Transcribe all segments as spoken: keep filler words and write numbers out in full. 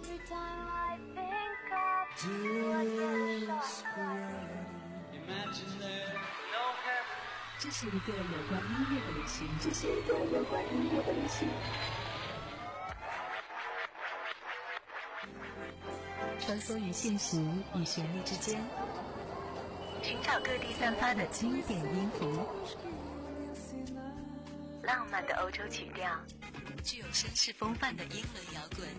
这是一个有关音乐的旅行，这是一个有关音乐的旅行。穿梭于现实与旋律之间，寻找各地散发的经典音符，浪漫的欧洲曲调，具有绅士风范的英伦摇滚。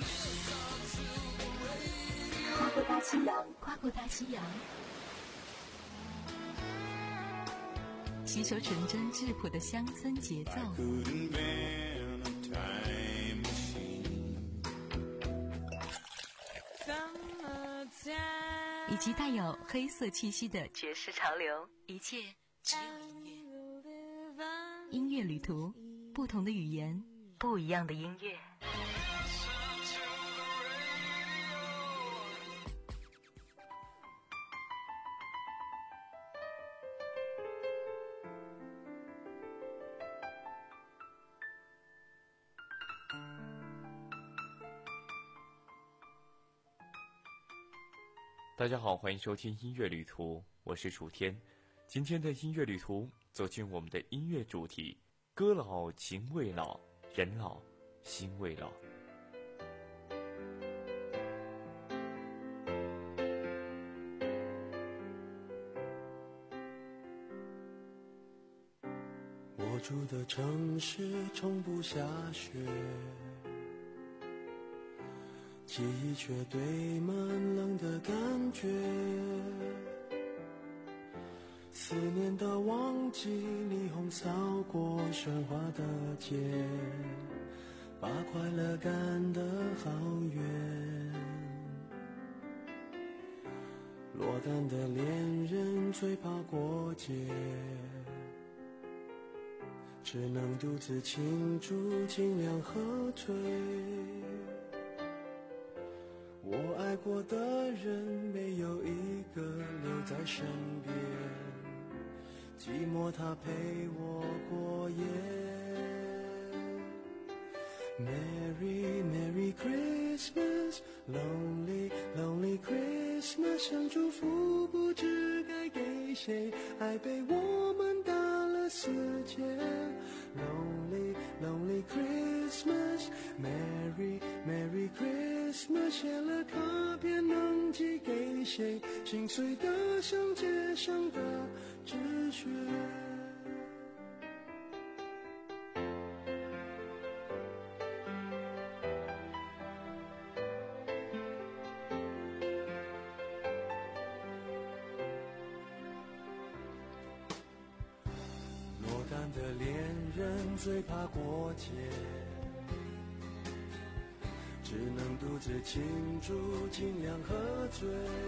跨过大西洋，跨过大西洋，吸收纯真质朴的乡村节奏，以及带有黑色气息的爵士潮流，一切只有音乐。音乐旅途，不同的语言，不一样的音乐。 大家好，欢迎收听音乐旅途，我是楚天。今天的音乐旅途走进我们的音乐主题，歌老情未老，人老心未老。 我住的城市从不下雪，记忆却堆满冷的感觉，思念的旺季，霓虹扫过喧哗的街，把快乐赶得好远。落单的恋人最怕过节，只能独自庆祝，尽量喝醉。我爱过的人没有一个留在身边，寂寞他陪我过夜。 Merry Merry Christmas Lonely Lonely Christmas 想祝福不知该给谁，爱被我们打了死结。 Lonely Lonely Christmas Merry Merry Christmas 写了卡片能寄给谁，心碎的像街上的纸屑。落单的恋人最怕过节，只能独自庆祝，尽量喝醉。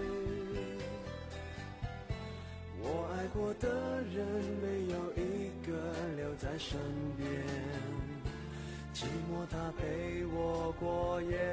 我爱过的人没有一个留在身边，寂寞他陪我过夜。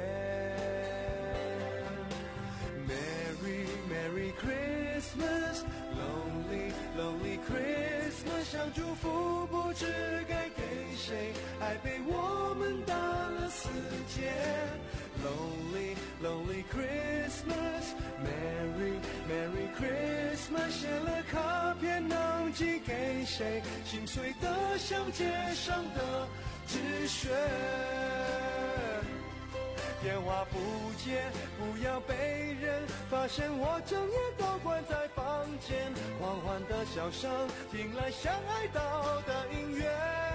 Merry Merry Christmas Lonely Lonely Christmas 想祝福不知该给谁，爱被我们打了死结。 Lonely Lonely Christmas Merry Merry Christmas 写了卡片能寄给谁，心碎的像街上的纸屑。电话不接，不要被人发现我整夜都关在房间，狂欢的笑声听来像哀悼的音乐，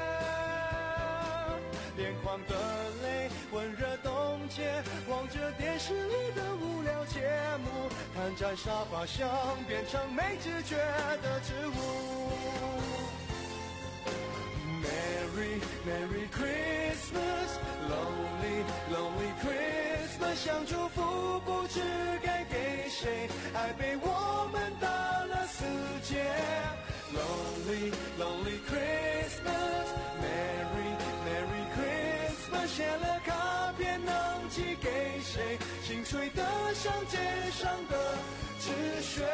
眼眶的泪温热冻结，望着电视里的无聊节目，看在沙发上变成没知觉的植物。Merry Merry Christmas Lonely Lonely Christmas 想祝福不知该给谁，爱被我们打了死结。 Lonely Lonely Christmas Merry Merry Christmas 写了卡片能寄给谁，心碎的像街上的纸屑。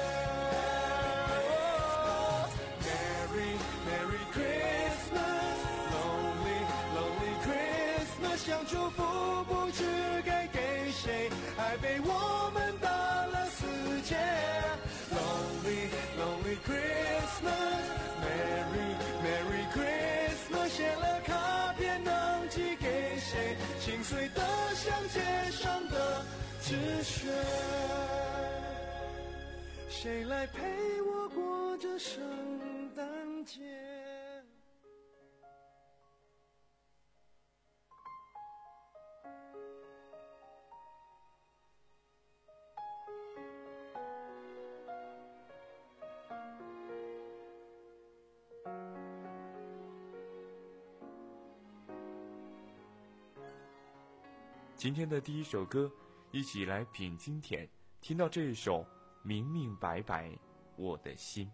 Merry Merry Christmas Lonely Lonely Christmas 想祝福不知该给谁？爱被我们打了死结。Lonely Lonely Christmas Merry Merry Christmas， 写了卡片能寄给谁？心碎得像街上的纸屑。谁来陪我过这圣诞节？ 今天的第一首歌，一起来品经典，听到这一首《明明白白我的心》。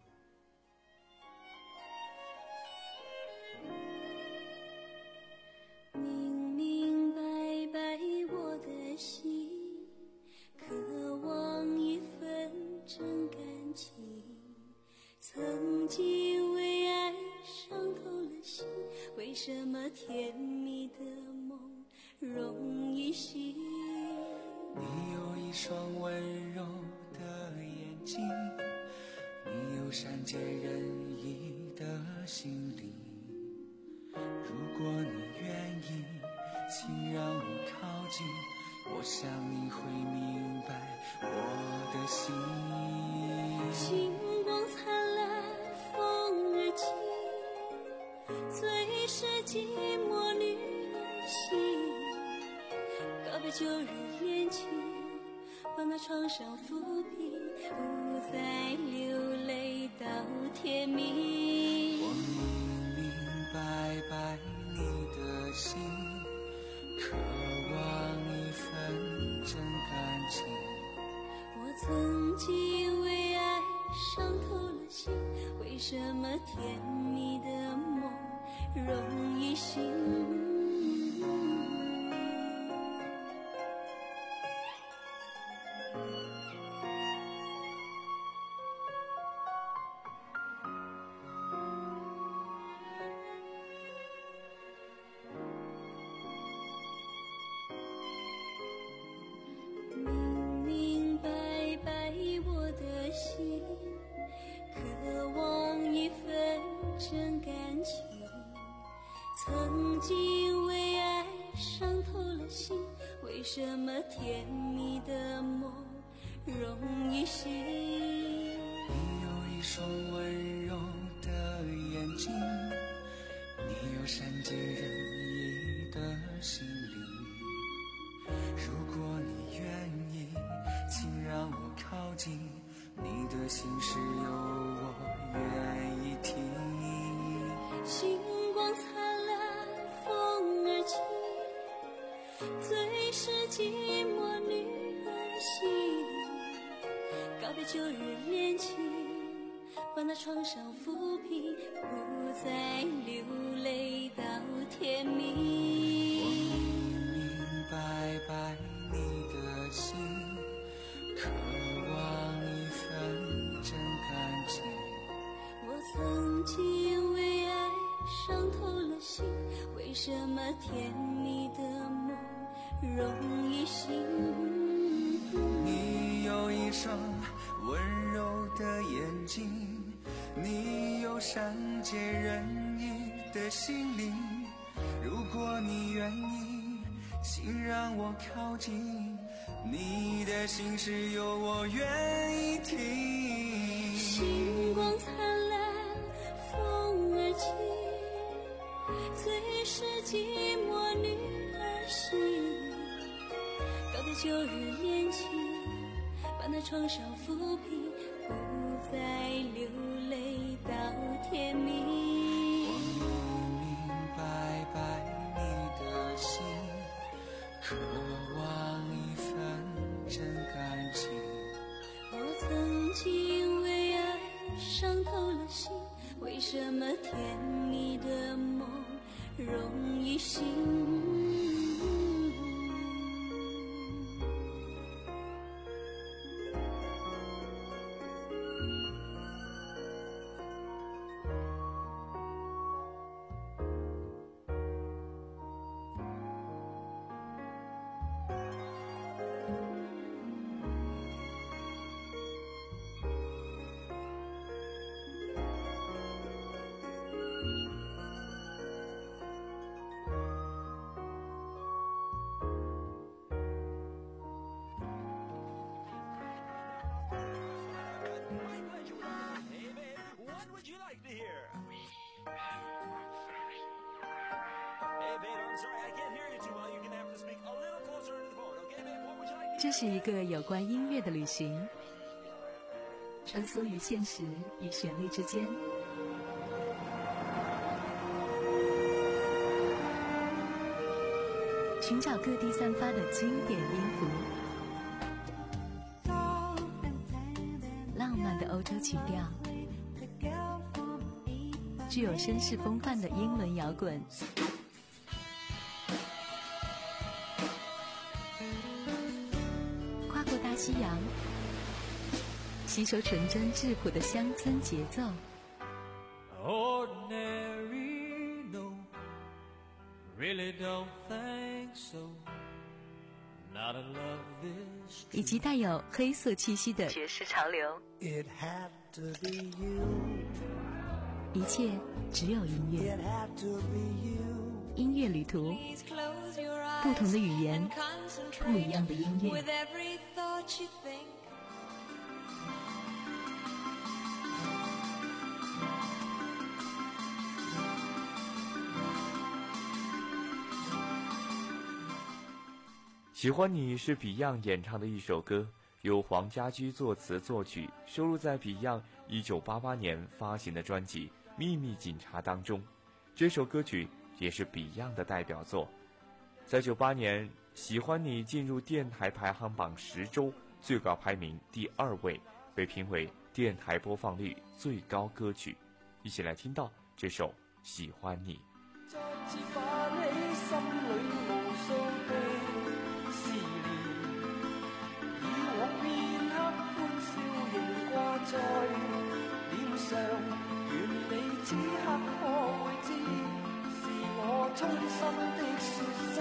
明明白白我的心，渴望一份真感情，曾经为爱伤透了心，为什么甜蜜的梦容易醒？ 你有一双温柔的眼睛，你有善解人意的心灵，如果你愿意，请让我靠近，我想你会明白我的心。 星光灿烂风儿轻，最是寂寞女儿心，告别旧日恋情，把那创伤抚平，不再流泪到天明。 我明明白白你的心，渴望一份真感情。 我曾经为爱伤透了心，为什么甜蜜的梦容易醒？明明白白我的心，渴望一份真感情，曾经为爱伤透了心，为什么甜蜜的梦容易醒？ 你有一双温柔的眼睛，你有善解人意的心灵，如果你愿意，请让我靠近，你的心事有我愿意听。 星光灿烂风儿轻，最是寂寞女儿心，告别旧日恋情，把那创伤抚平，不再流泪到天明。 我明明白白你的心，渴望一份真感情。 我曾经为爱伤透了心，为什么甜蜜的梦容易醒？ 你有一双温柔的眼睛，你有善解人意的心灵，如果你愿意，请让我靠近，你的心事有我愿意听。 星光灿烂风儿轻，最是寂寞女儿心，告别旧日恋情，把那创伤抚平，不再流泪到天明。 我明明白白你的心，渴望一份真感情。 我曾经为爱伤透了心，为什么甜蜜的梦容易醒？ like to hear. Hey, babe, I'm sorry, I can't hear you too well. You're gonna have to speak a little closer into the phone, okay, babe? What would you like to hear? 这是一个有关音乐的旅行，穿梭于现实与旋律之间。寻找各地散发的经典音符，浪漫的欧洲曲调，具有绅士风范的英伦摇滚，跨过大西洋，吸收纯真质朴的乡村节奏。 Ordinary, no, really don't think so. Not a love this 以及带有黑色气息的爵士潮流。 It had to be you. 一切只有音乐。 It had to be you. 音乐旅途，不同的语言，不一样的音乐。 喜欢你是 Beyond 演唱的一首歌，由黄家驹作词作曲，收录在 Beyond 一九八八年发行的专辑《秘密警察》当中。这首歌曲也是 Beyond 的代表作。在九八年，《喜欢你》进入电台排行榜十周，最高排名第二位，被评为电台播放率最高歌曲。一起来听到这首《喜欢你》。 再次泛起心裏無數的思念，以往片刻歡笑仍掛在臉上，願你此刻可會知，是我衷心的說聲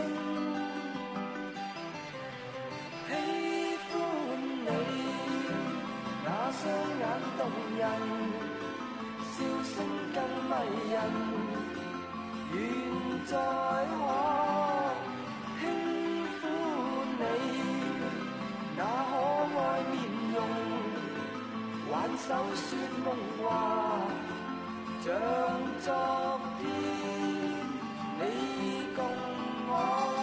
喜歡你，那雙眼動人，笑聲更迷人。願再可輕撫你，那可愛面容，挽手說夢話，像昨天你共我。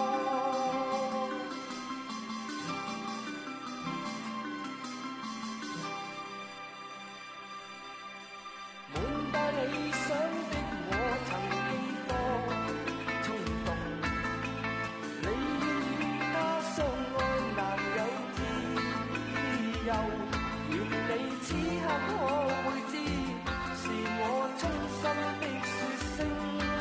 滿帶理想的我曾願你此刻可會知，是我衷心的說聲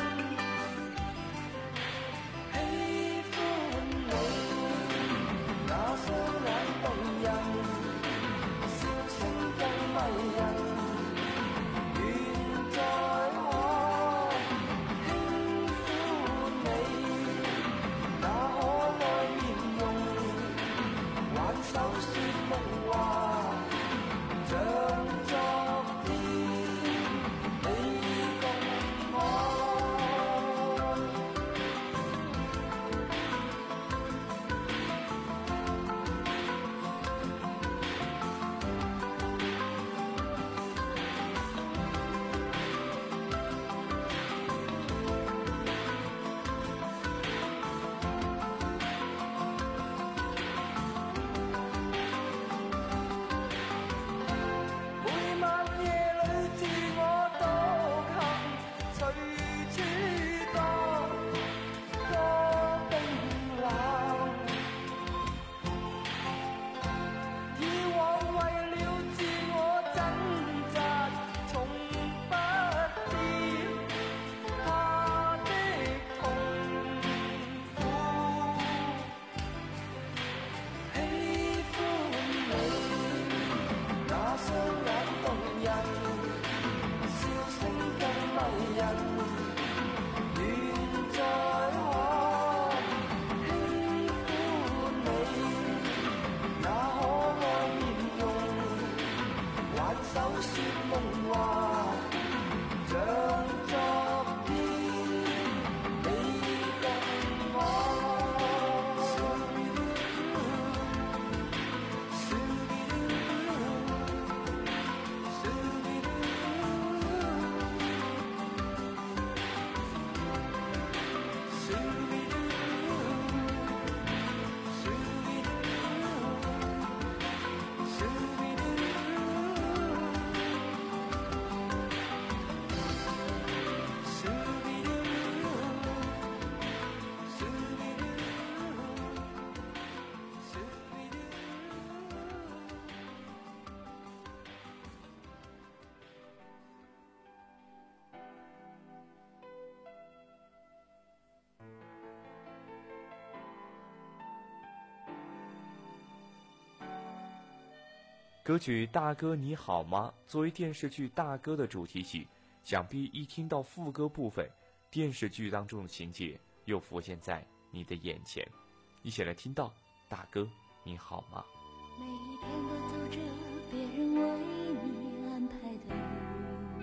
歌曲《大哥你好吗》作为电视剧《大哥》的主题曲，想必一听到副歌部分，电视剧当中的情节又浮现在你的眼前。一起来听到《大哥你好吗》。 每一天都走着别人为你安排的路，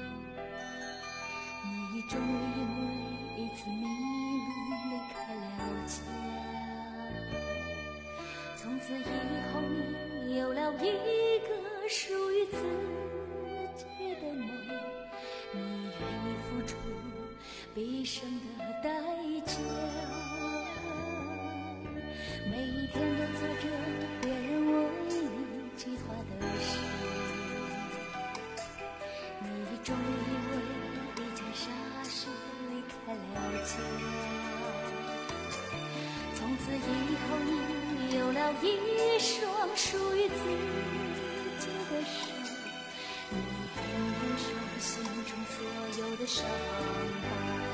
你终于因为一次迷路离开了家，从此以后你有了一个属于自己的梦，你愿意付出毕生的代价，每一天都做着别人为你计划的事，你终于因为一件傻事离开了家，从此以后你有了一双属于自己的手，你愿意忍受心中所有的伤疤。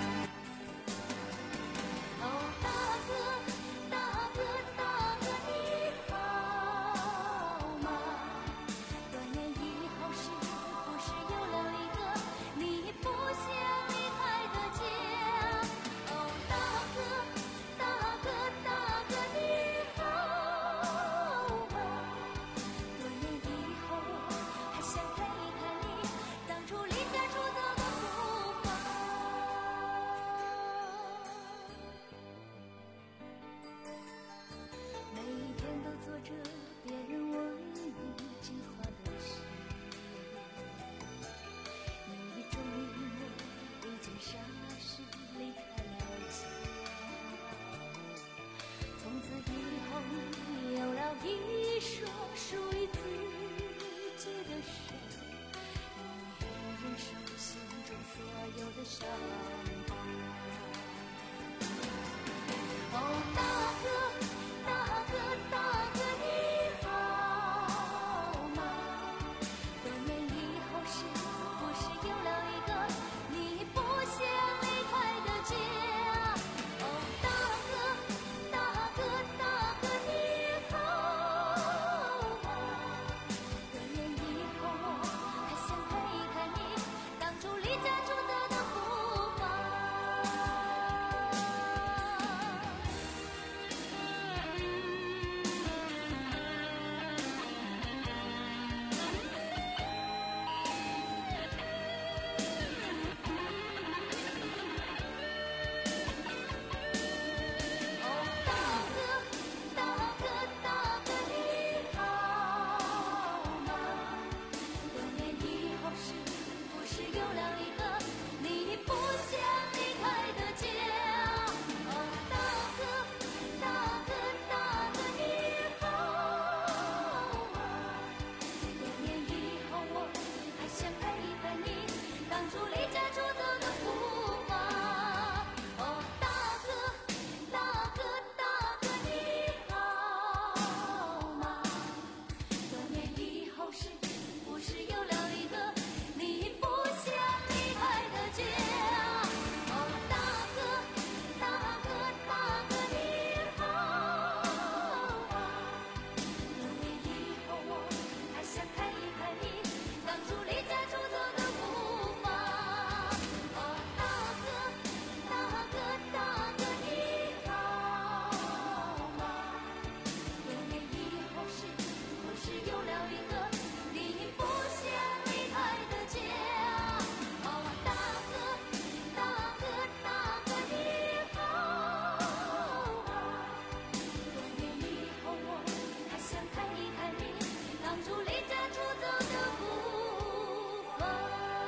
一双属于自己的手，你愿意忍受心中所有的伤疤。哦，大哥，大哥，大哥，你好吗？多年以后，是不是有了一个你不想离开的家？哦，大哥，大哥，大哥，你好吗？多年以后，我还想看一看你当初离家出走的步伐。哦，大哥，大哥，大哥，你好吗？多年以后，是不是有了一个你不想离开的家？哦，大哥，大哥，大哥，你好吗？多年以后，我还想看一看你当初离家出走的步伐。哦，大哥，大哥，大哥，你好吗？多年以后，是不是有了一个你不想离开的家？哦，大哥，大哥，大哥，你好吗？多年以后，我还想看一看你当初离家出走的步伐。哦，大哥，大哥，大哥，你好吗？多年以后，是不是有了一个你不想离开的家？哦，大哥，大哥，大哥，你好吗？多年以后，我还想看一看你当初离家出走的步伐。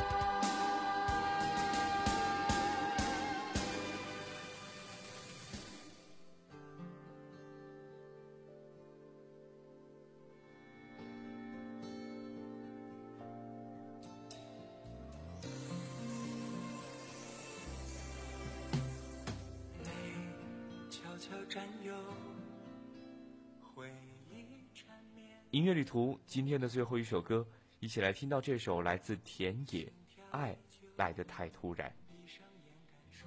悄悄占有回忆缠绵。 音乐旅途今天的最后一首歌，一起来听到这首来自田野，《爱来得太突然》。 闭上眼感受，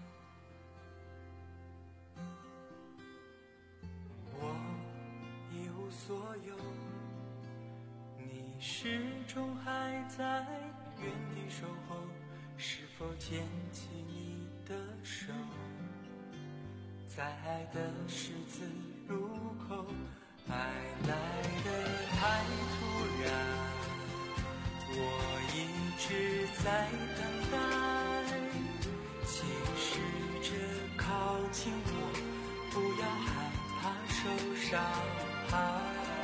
我一无所有， 始终还在原地守候，是否牵起你的手，在爱的十字路口，爱来得太突然，我一直在等待，请试着靠近我，不要害怕受伤害，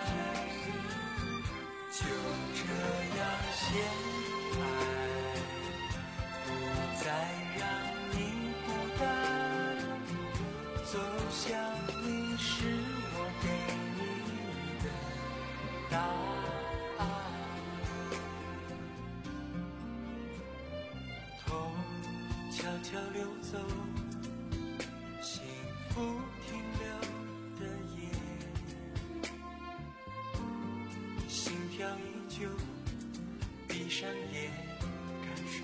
就这样先爱，不再让你孤单，走向你是我给你的答案，痛悄悄溜走，幸福停留的夜，心跳依旧，闭上眼感受，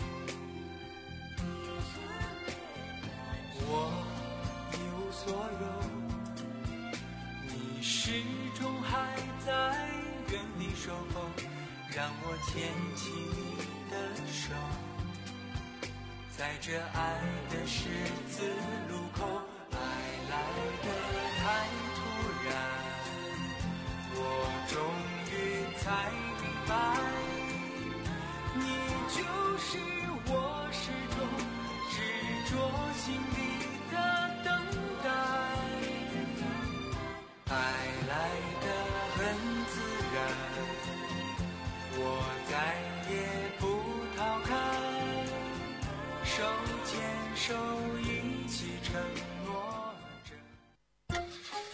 我一无所有，你始终还在原地守候，让我牵起你的手，在这爱的十字路口，爱来得太突然，我终于才明白，你就是我始终执着心里的等待，爱来得很自然，我再也不逃开，手牵手一起承诺着。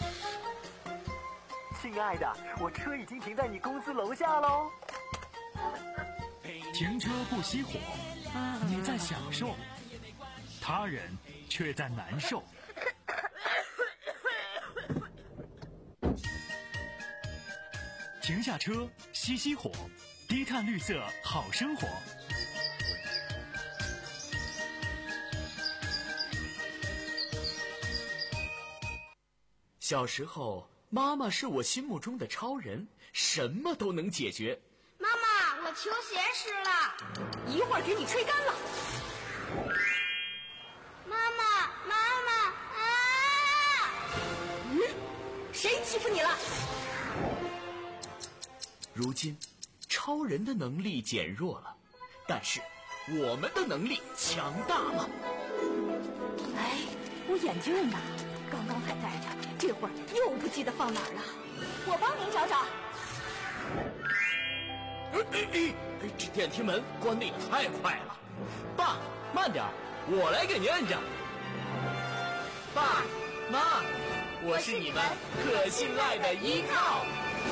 亲爱的，我车已经停在你公司楼下喽。 停车不熄火，你在享受，他人却在难受。停下车，熄熄火，低碳绿色好生活。 小时候，妈妈是我心目中的超人，什么都能解决。 妈妈，我球鞋湿了， 一会儿给你吹干了。 妈妈，妈妈啊！ 嗯，谁欺负你了？ 如今，超人的能力减弱了，但是我们的能力强大了。 哎，我眼镜呢？刚刚还戴着，这会儿又不记得放哪儿了。我帮您找找。 哎哎哎！这电梯门关得也太快了。爸，慢点，我来给您摁着。爸妈，我是你们可信赖的依靠。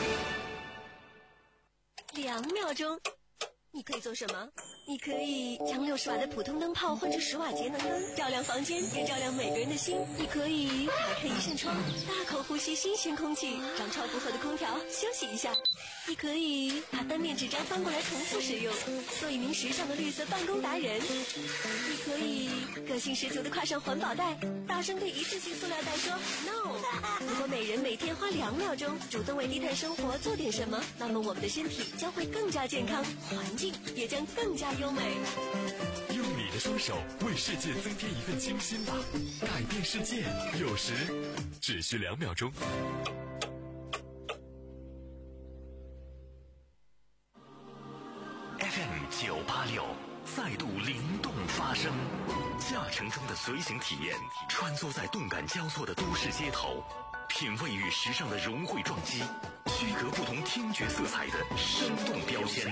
两秒钟，你可以做什么？你可以将六十瓦的普通灯泡换成十瓦节能灯，照亮房间，也照亮每个人的心。你可以打开一扇窗，大口呼吸新鲜空气，让超负荷的空调休息一下。你可以把单面纸张翻过来重复使用，做一名时尚的绿色办公达人。你可以个性十足的挎上环保袋，大声对一次性塑料袋说 no。 如果每人每天花两秒钟主动为低碳生活做点什么，那么我们的身体将会更加健康，环境也将更加优美。 用你的双手为世界增添一份清新吧，改变世界有时只需两秒钟。 F M 九八六再度灵动发声，驾乘中的随行体验，穿梭在动感交错的都市街头，品味与时尚的融汇撞击，区隔不同听觉色彩的生动标签。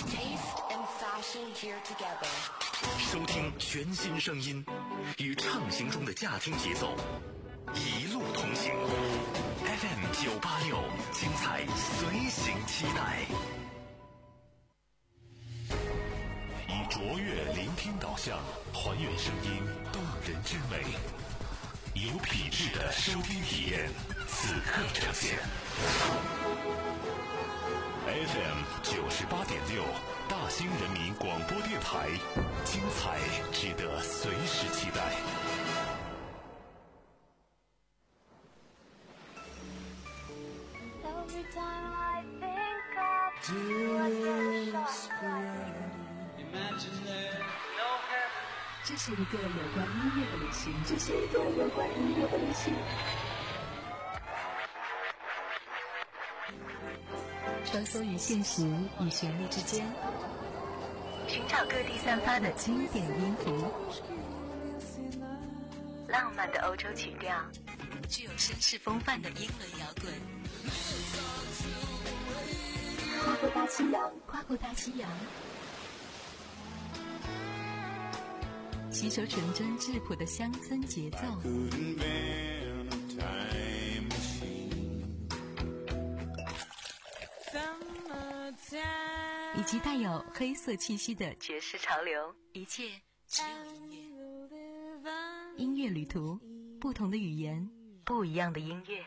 收听全新声音，与畅行中的驾听节奏，一路同行。F M 九八六，精彩随行期待。 以卓越聆听导向，还原声音动人之美，有品质的收听体验，此刻呈现。F M 九十八点六，大兴人民广播电台，精彩值得随时期待。 Every time I think of 这是一个有关音乐的旅行，这是一个有关音乐的旅行。穿梭于现实与旋律之间，寻找各地散发的经典音符，浪漫的欧洲曲调，具有绅士风范的英伦摇滚。跨过大西洋，跨过大西洋，吸收纯真质朴的乡村节奏，以及带有黑色气息的爵士潮流，一切只有音乐。音乐旅途，不同的语言，不一样的音乐。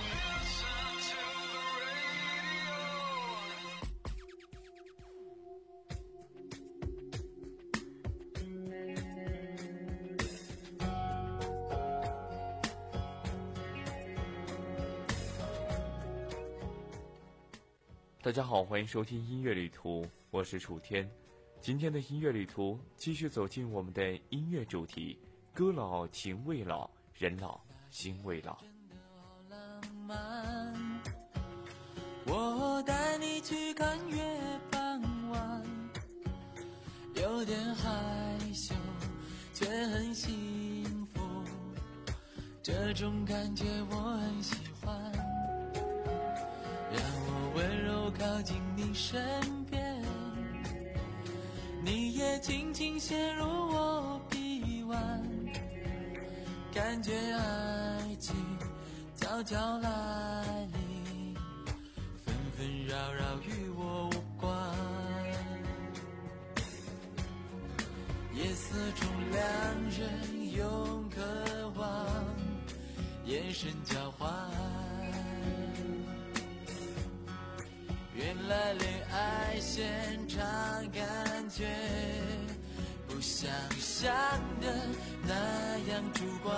大家好，欢迎收听音乐旅途，我是楚天。今天的音乐旅途继续走进我们的音乐主题，歌老情未老，人老心未老。 我带你去看月傍晚，有点害羞却很幸福，这种感觉我很喜欢，让我温柔靠近你身边，你也轻轻陷入我臂弯，感觉爱情悄悄来临，纷纷扰扰与我无关，夜色中两人用渴望眼神交换，原来恋爱现场感觉不像想的那样主观，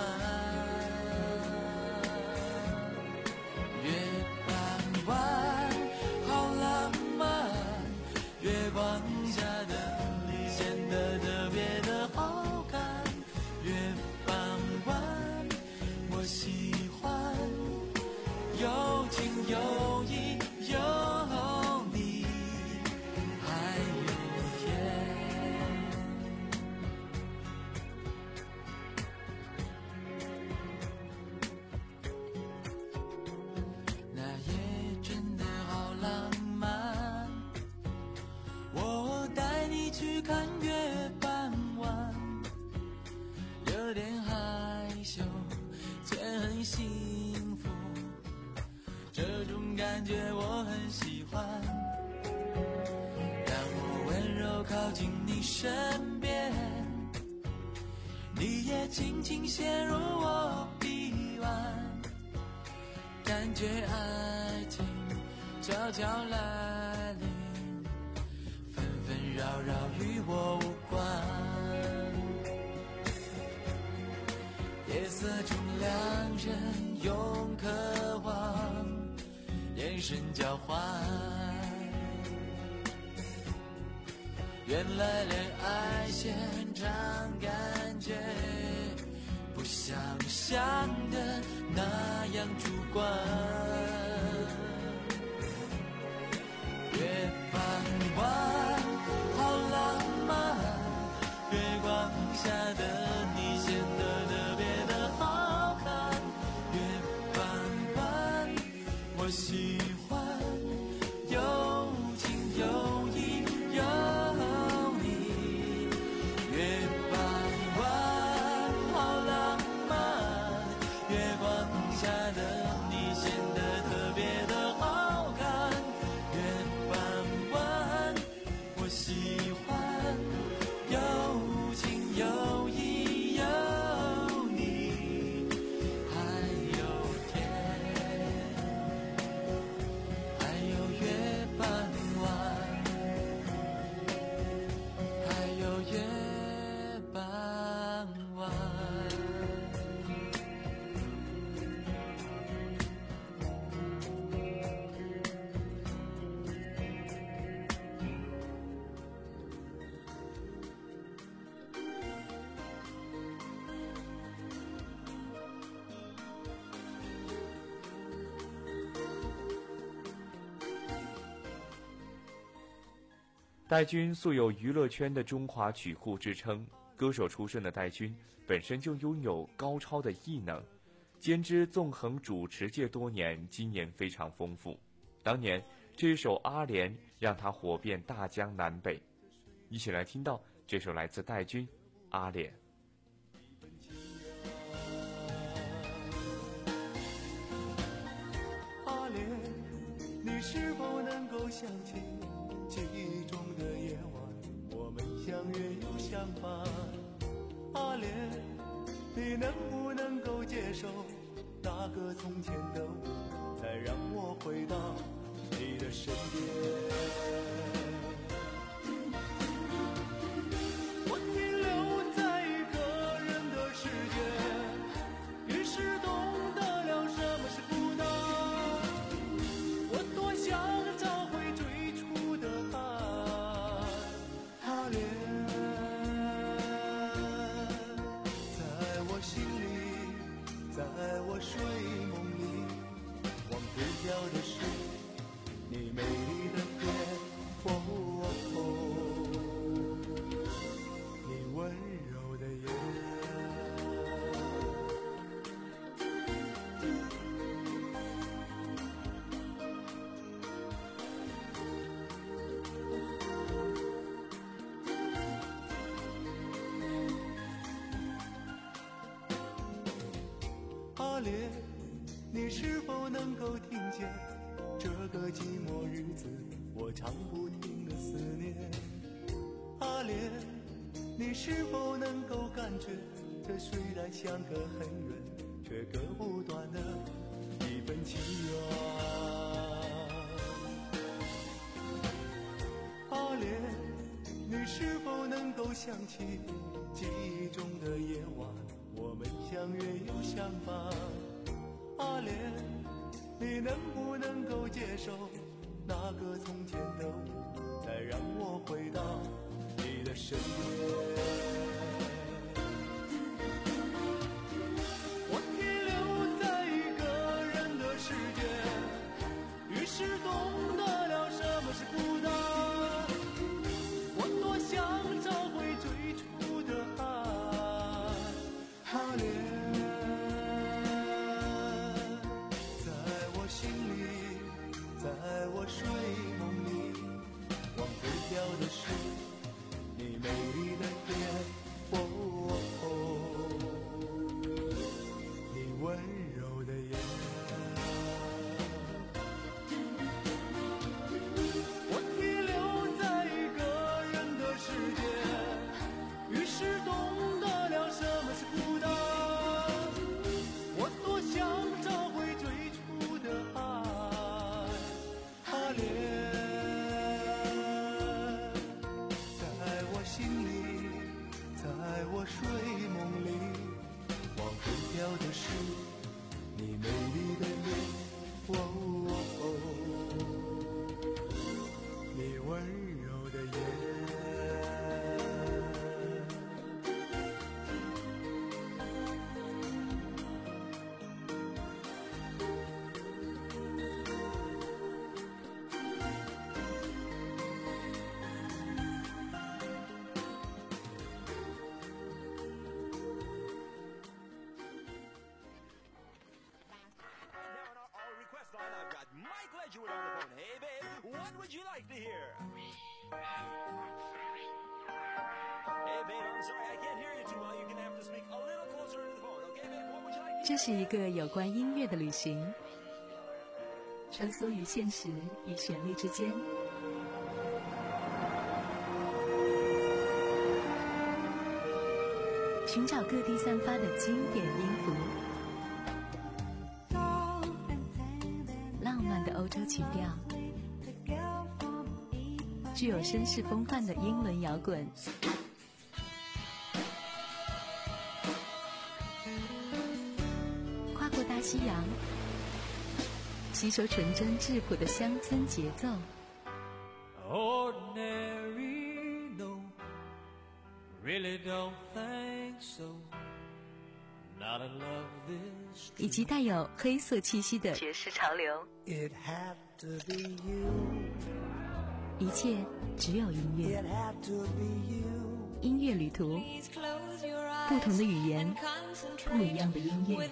月傍晚好浪漫，月光下的你显得特别的好看，月傍晚我喜欢有情有义有你还有天，那夜真的好浪漫，我带你去看月傍晚，有点害羞却很幸福，这种感觉我很喜欢，让我温柔靠近你身边，你也轻轻陷入我臂弯，感觉爱情悄悄来临，纷纷扰扰与我无关，夜色中两人用渴望眼神交换，原来恋爱现场感觉不像想的那样主观，月傍晚好浪漫，月光下的你显得特别的好看，月傍晚我喜欢有情有义有你，月傍晚好浪漫，月光下的你显得戴军素有娱乐圈的中华曲库之称，歌手出身的戴军本身就拥有高超的艺能，兼之纵横主持界多年，经验非常丰富。当年这首《阿莲》让他火遍大江南北。一起来听到这首来自戴军《阿莲》。 阿莲，你是否能够想起记忆中的夜晚，我们相约又相伴？阿莲，你能不能够接受那个从前的我，再让我回到你的身边？我停留在一个人的世界，于是懂得了什么是孤单。我多想找回最初的爱，阿莲，在我心里，在我睡梦里，忘不掉的是你美丽的脸，哦哦哦，你温柔的眼。阿莲，你是否能够听见这个寂寞日子我唱不停的思念？阿莲，你是否能够感觉这虽然相隔很远，却割不断的一份情缘？阿莲，你是否能够想起记忆中的夜晚，我们相约又相伴？阿莲，你能不能够接受那个从前的我，再让我回到你的身边？我停留在一个人的世界，于是懂得了什么是孤单。我多想找回最初的爱，阿莲，在我睡梦里，忘不掉的是你美丽的脸，哦哦，你温柔的眼。我停留在一个人的世界，于是懂得了什么是孤单。我多想找回最初的爱，阿莲，在我心里，在我睡梦里，忘不掉的是你美丽的脸，哦哦，你温柔的眼。 这是一个有关音乐的旅行，穿梭于现实与旋律之间，寻找各地散发的经典音符，浪漫的欧洲曲调，具有绅士风范的英伦摇滚，跨过大西洋，吸收纯真质朴的乡村节奏。 Ordinary, no, really don't think so. Not in love this. 以及带有黑色气息的爵士潮流。 It had to be you. 一切只有音乐。音乐旅途，不同的语言，不一样的音乐。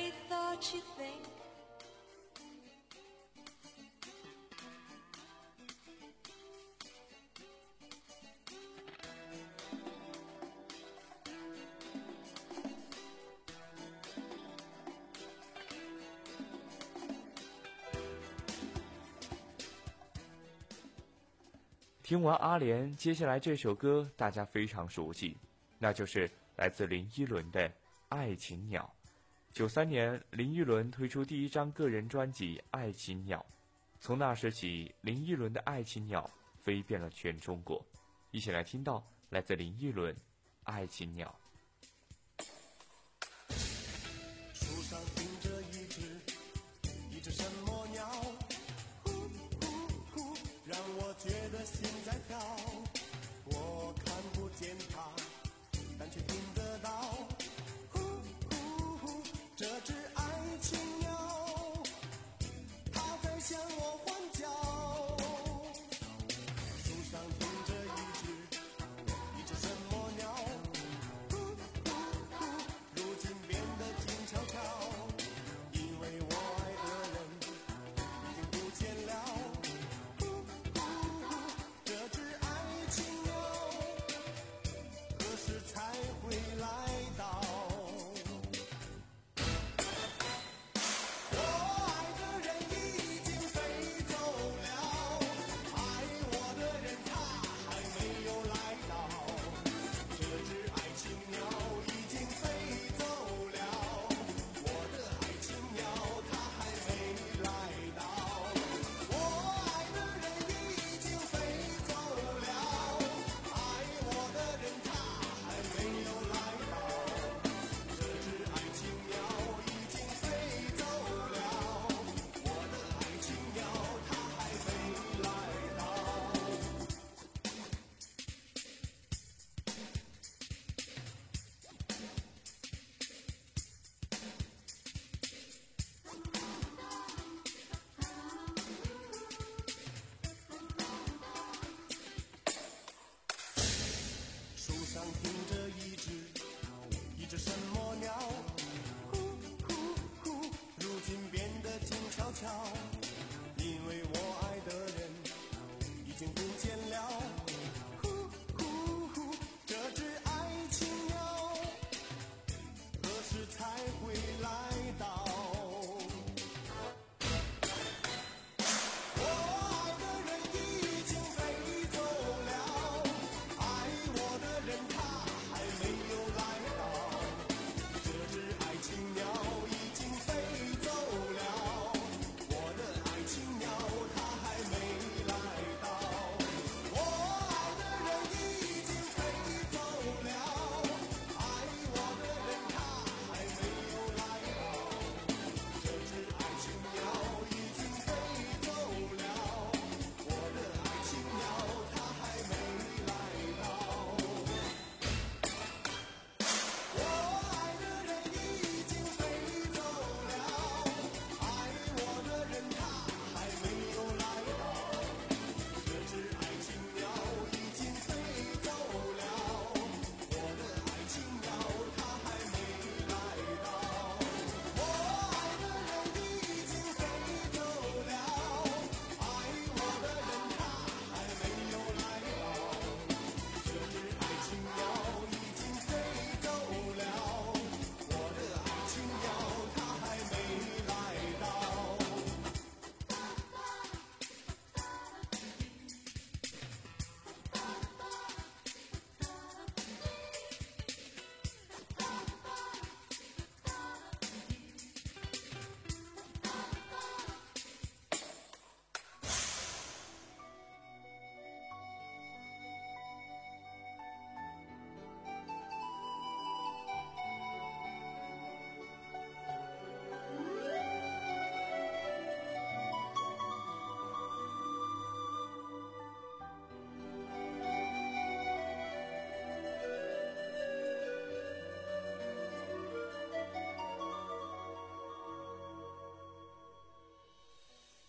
听完阿莲，接下来这首歌大家非常熟悉，那就是来自林依轮的《爱情鸟》。九三年，林依轮推出第一张个人专辑《爱情鸟》，从那时起，林依轮的《爱情鸟》飞遍了全中国。一起来听到来自林依轮《爱情鸟》。 树上停着一只一只什么鸟，呼呼呼，让我觉得心在跳。我看不见它，但却听得到，呼呼呼，这只爱情鸟，它在向我欢叫。树上停着一只一只什么鸟，呼呼呼，如今变得静悄悄，因为我爱的人已经不见了，呼呼呼，这只爱情鸟何时才会来到？我爱的人已经飞走了，爱我的人他还没有来到，这只爱情鸟已经飞走了，我的爱情鸟它还没来到。我爱的人已经飞走了，爱我的人他还没有来到，这只爱情鸟已经飞走了，我的爱情鸟它还没来到。树上停着一只一只什么鸟，呼呼呼，如今变得静悄悄，因为我爱的人已经不见了，呼呼呼，这只爱情鸟何时才会来到？我爱的人已经飞走了，爱我的人他还没有来到，这只爱情鸟已经飞走了，我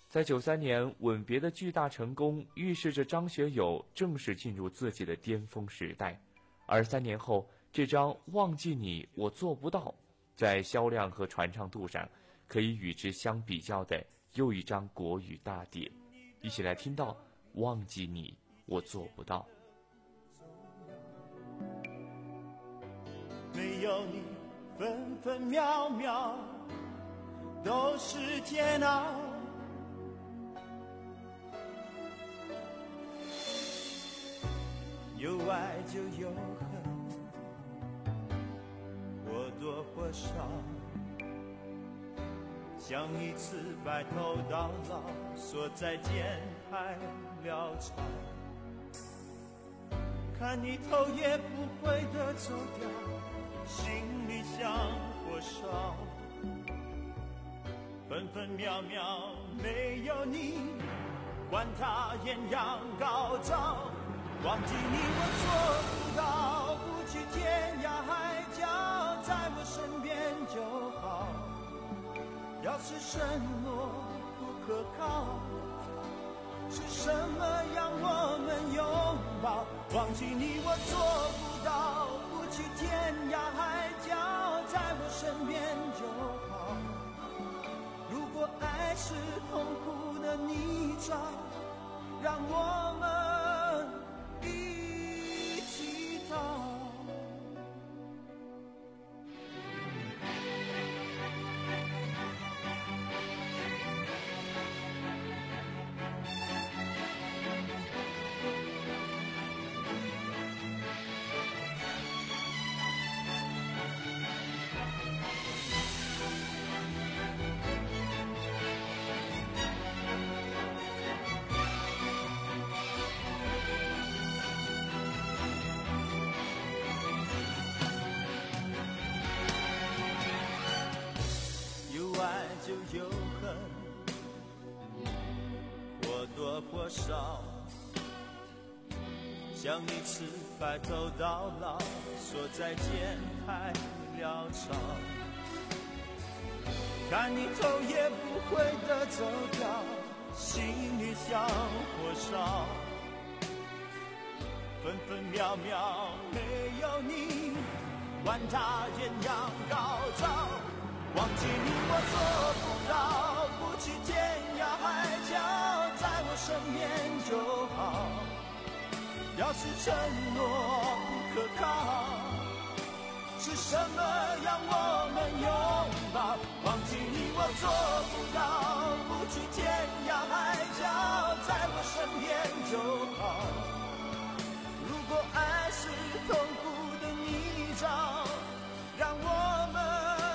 在九三年《吻别》的巨大成功，预示着张学友正式进入自己的巅峰时代。而三年后，这张《忘记你我做不到》在销量和传唱度上，可以与之相比较的又一张国语大碟。一起来听到《忘记你我做不到》。 没有你，分分秒秒都是煎熬。有爱就有恨，或多或少，像一次白头到老，说再见还潦草。看你头也不回地走掉，心里像火烧，分分秒秒没有你，管它艳阳高照。忘记你我做不到，不去天涯海角，在我身边就好。要是承诺不可靠，是什么让我们拥抱？忘记你我做不到，不去天涯海角，在我身边就好。如果爱是痛苦的泥沼，让我们一起逃。就有恨，或多或少，像一次白头到老，说再见太潦草。看你头也不回地走掉，心里像火烧，分分秒秒没有你，管它艳阳高照。忘记你我做不到，不去天涯海角，在我身边就好。要是承诺不可靠，是什么让我们拥抱？忘记你我做不到，不去天涯海角，在我身边就好。如果爱是痛苦的泥沼，让我们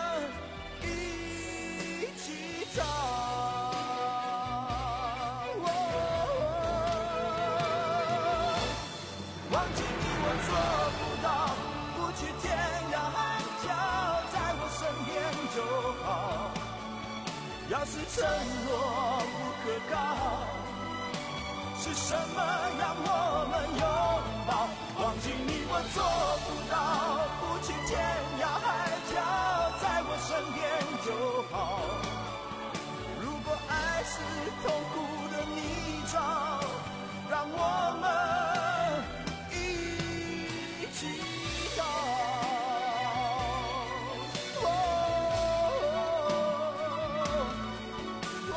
忘记你我做不到，不去天涯海角，在我身边就好。要是承诺不可靠，是什么让我们拥抱？忘记你我做不到，不去天涯海角，在我身边就好。如果爱是痛苦的泥沼，让我们一起逃。哦哦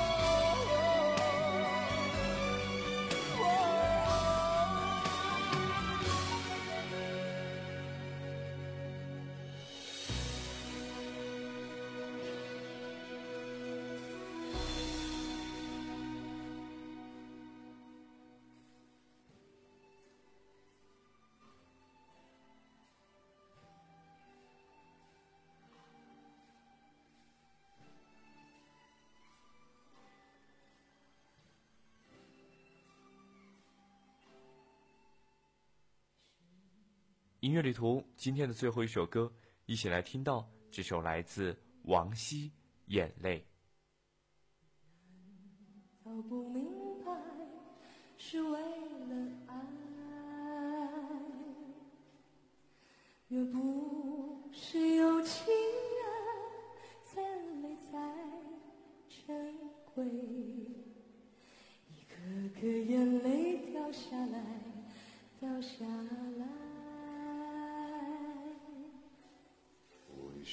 音乐旅途今天的最后一首歌，一起来听到这首来自王晰《眼泪》。 早不明白是为了爱，若不是有情人，眼泪才珍贵。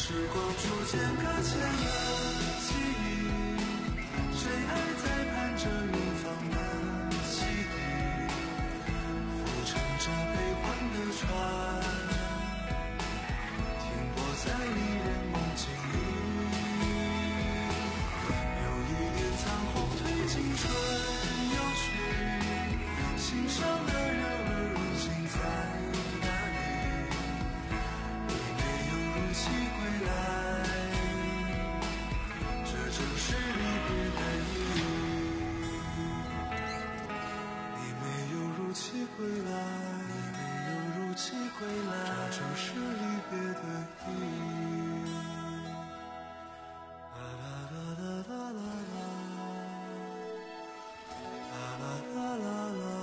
时光逐渐搁浅了记忆，谁还在盼着远方的洗礼，浮沉着悲欢的船，停泊在离人梦境里，有一点残红褪青春有去，心上的人儿如今在哪里？你没有如期归来，这正是离别的意义。你没有如期归来，你没有如期归来，这正是离别的意义。啦啦啦啦啦啦啦啦啦啦啦。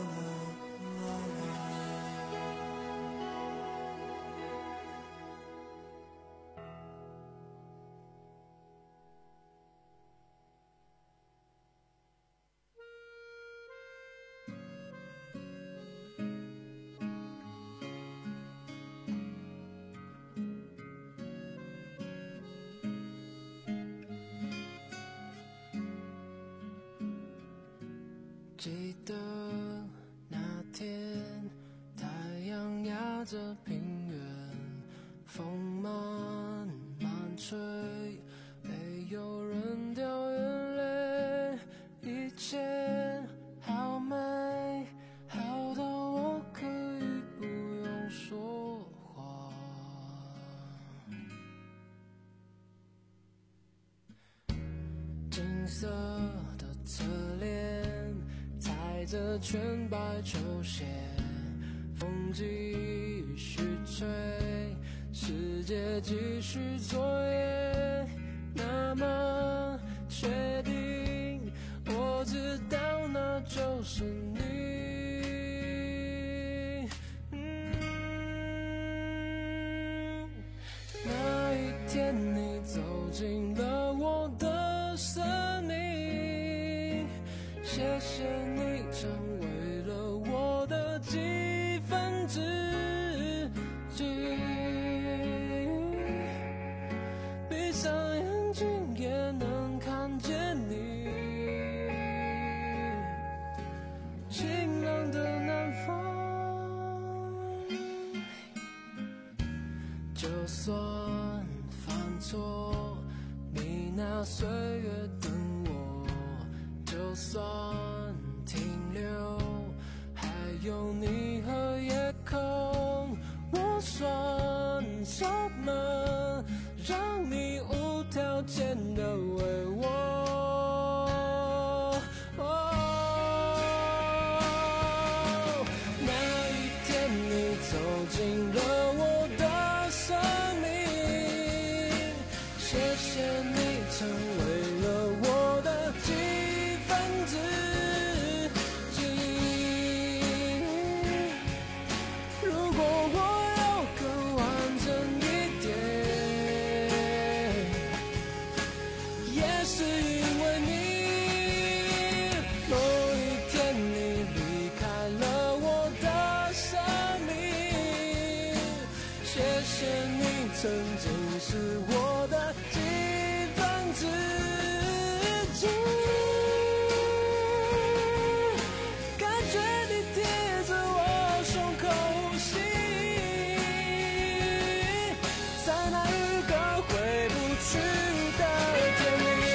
记得那天，太阳压着平原，风慢慢吹，没有人掉眼泪，一切好美，好到我可以不用说话。金色的侧脸，踩着全白球鞋，风继续吹，世界继续作业。那么确定，我知道那就是你。嗯，那一天你走进了我的生命，谢谢你成为了我的几分之几，闭上眼睛也能看见你，晴朗的南方，就算犯错，你那岁月等我，就算停留，还有你和夜空，我算什么？让你无条件的为我。哦，那一天你走进了我的生命，谢谢你成为了我的几分之几。如果我要更完整一点，也是因为你。某一天你离开了我的生命，谢谢你曾经是我的几分之几。感觉你贴着我胸口呼吸，在那一个回不去的天里。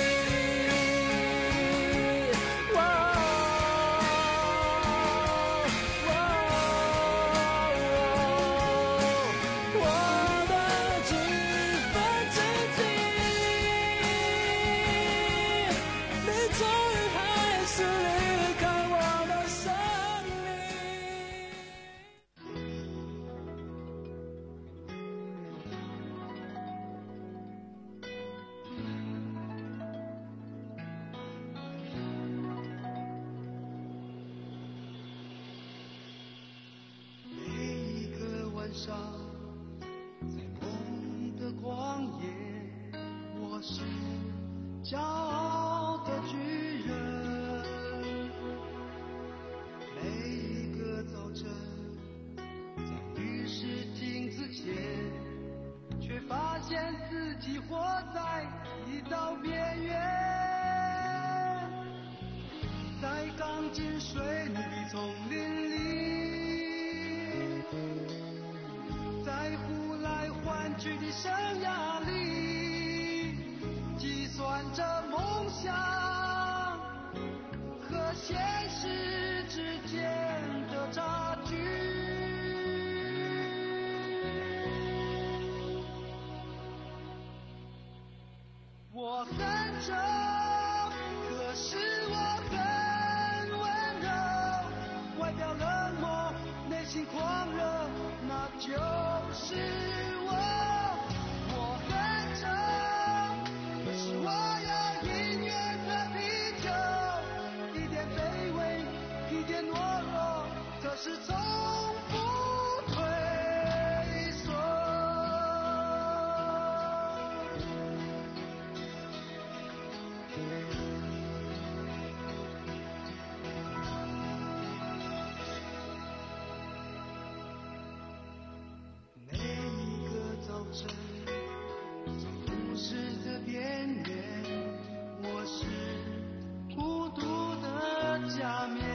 哇哇我的几分之几，你终于还是离开我的生命。 每一个晚上，在梦的旷野，我是骄傲的巨人。每一个早晨，在浴室镜子前，却发现自进水泥的丛林里，在呼来唤去的生涯里，计算着梦想和现实之间的差距。我恨着，可是我很温柔，外表冷漠，内心狂热，那就是我。我恨着，可是我有音乐和啤酒，一点卑微，一点懦弱，可是从不退缩。每一个早晨，在故事的边缘，我是孤独的假面。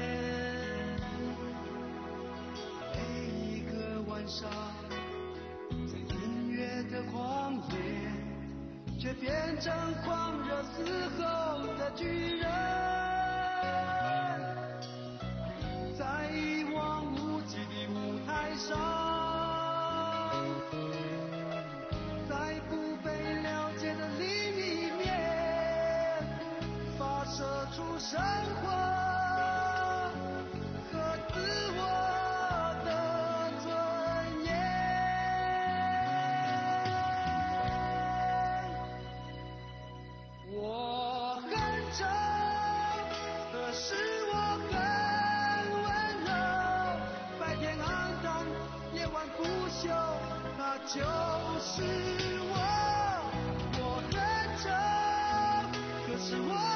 每一个晚上，在音乐的旷野，却变成狂热嘶吼的巨人。在一望无际的舞台上，在不被了解的另一面，发射出生活和自我的尊严。我恨着，可是我很温柔，白天暗淡，夜晚不休，那就是